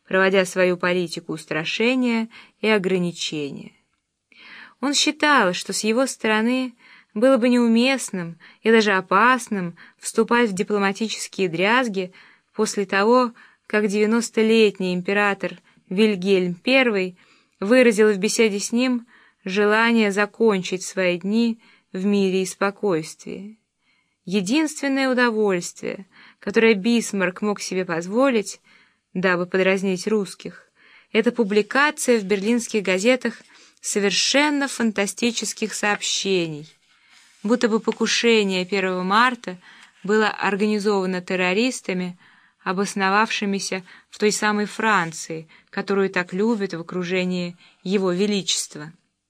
проводя свою политику устрашения и ограничения. Он считал, что с его стороны было бы неуместным и даже опасным вступать в дипломатические дрязги после того, как 90-летний император Вильгельм I выразил в беседе с ним желание закончить свои дни в мире и спокойствии. Единственное удовольствие, которое Бисмарк мог себе позволить, дабы подразнить русских, это публикация в берлинских газетах совершенно фантастических сообщений, будто бы покушение 1 марта было организовано террористами, обосновавшимися в той самой Франции, которую так любят в окружении Его Величества.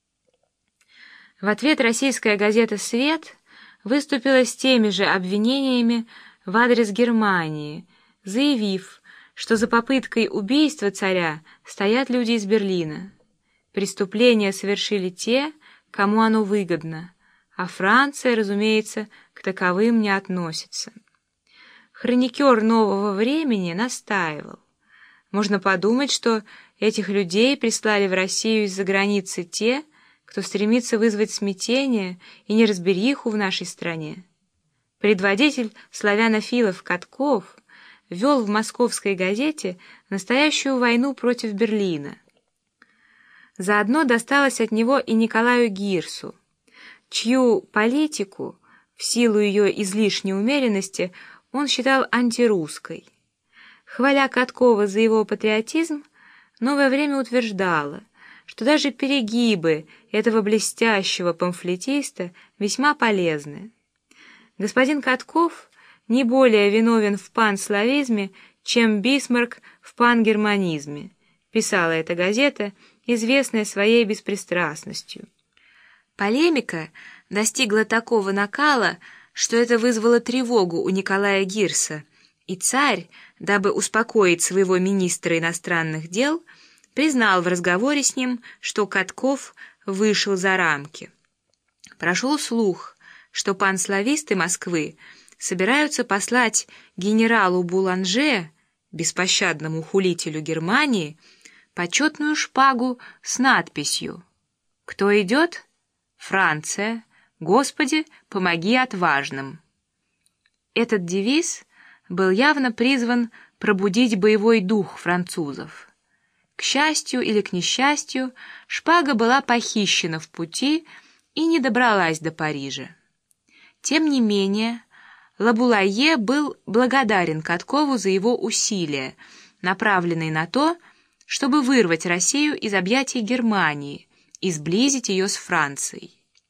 В ответ российская газета «Свет» выступила с теми же обвинениями в адрес Германии, заявив, что за попыткой убийства царя стоят люди из Берлина. Преступление совершили те, кому оно выгодно, а Франция, разумеется, к таковым не относится. Хроникер «Нового времени» настаивал. Можно подумать, что этих людей прислали в Россию из-за границы те, кто стремится вызвать смятение и неразбериху в нашей стране. Предводитель славянофилов Катков вел в московской газете настоящую войну против Берлина. Заодно досталось от него и Николаю Гирсу, чью политику, в силу ее излишней умеренности, он считал антирусской. Хваля Каткова за его патриотизм, «Новое время» утверждало, что даже перегибы этого блестящего памфлетиста весьма полезны. Господин Катков не более виновен в панславизме, чем Бисмарк в пангерманизме, писала эта газета, известная своей беспристрастностью. Полемика достигла такого накала, что это вызвало тревогу у Николая Гирса, и царь, дабы успокоить своего министра иностранных дел, признал в разговоре с ним, что Катков вышел за рамки. Прошел слух, что панслависты Москвы собираются послать генералу Буланже, беспощадному хулителю Германии, почетную шпагу с надписью: «Кто идет? Франция. Господи, помоги отважным». Этот девиз был явно призван пробудить боевой дух французов. К счастью или к несчастью, шпага была похищена в пути и не добралась до Парижа. Тем не менее, Лабулайе был благодарен Каткову за его усилия, направленные на то, чтобы вырвать Россию из объятий Германии и сблизить ее с Францией.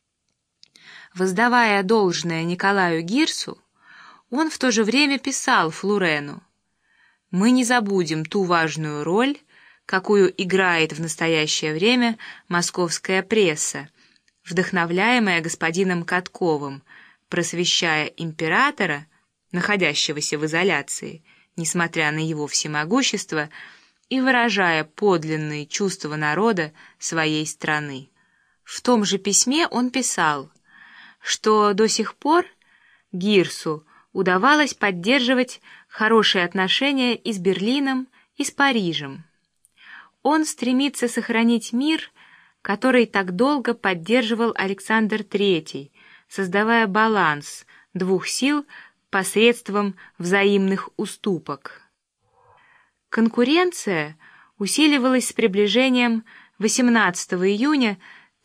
Воздавая должное Николаю Гирсу, он в то же время писал Флурену: «Мы не забудем ту важную роль, какую играет в настоящее время московская пресса, вдохновляемая господином Катковым, просвещая императора, находящегося в изоляции, несмотря на его всемогущество, и выражая подлинные чувства народа своей страны». В том же письме он писал, что до сих пор Гирсу удавалось поддерживать хорошие отношения и с Берлином, и с Парижем. Он стремится сохранить мир, который так долго поддерживал Александр III, создавая баланс двух сил посредством взаимных уступок. Конкуренция усиливалась с приближением 18 июня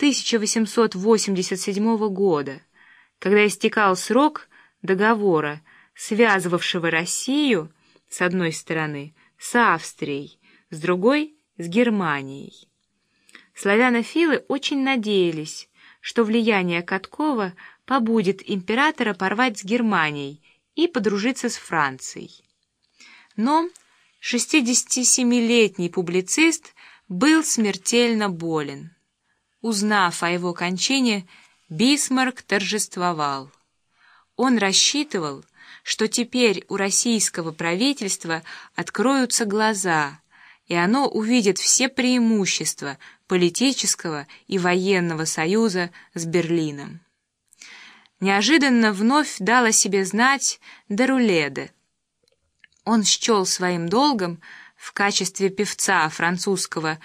1887 года, когда истекал срок договора, связывавшего Россию с одной стороны с Австрией, с другой с Германией. Славянофилы очень надеялись, что влияние Каткова побудит императора порвать с Германией и подружиться с Францией. Но 67-летний публицист был смертельно болен. Узнав о его кончине, Бисмарк торжествовал. Он рассчитывал, что теперь у российского правительства откроются глаза, и оно увидит все преимущества политического и военного союза с Берлином. Неожиданно вновь дал о себе знать Деруледе. Он счел своим долгом в качестве певца французского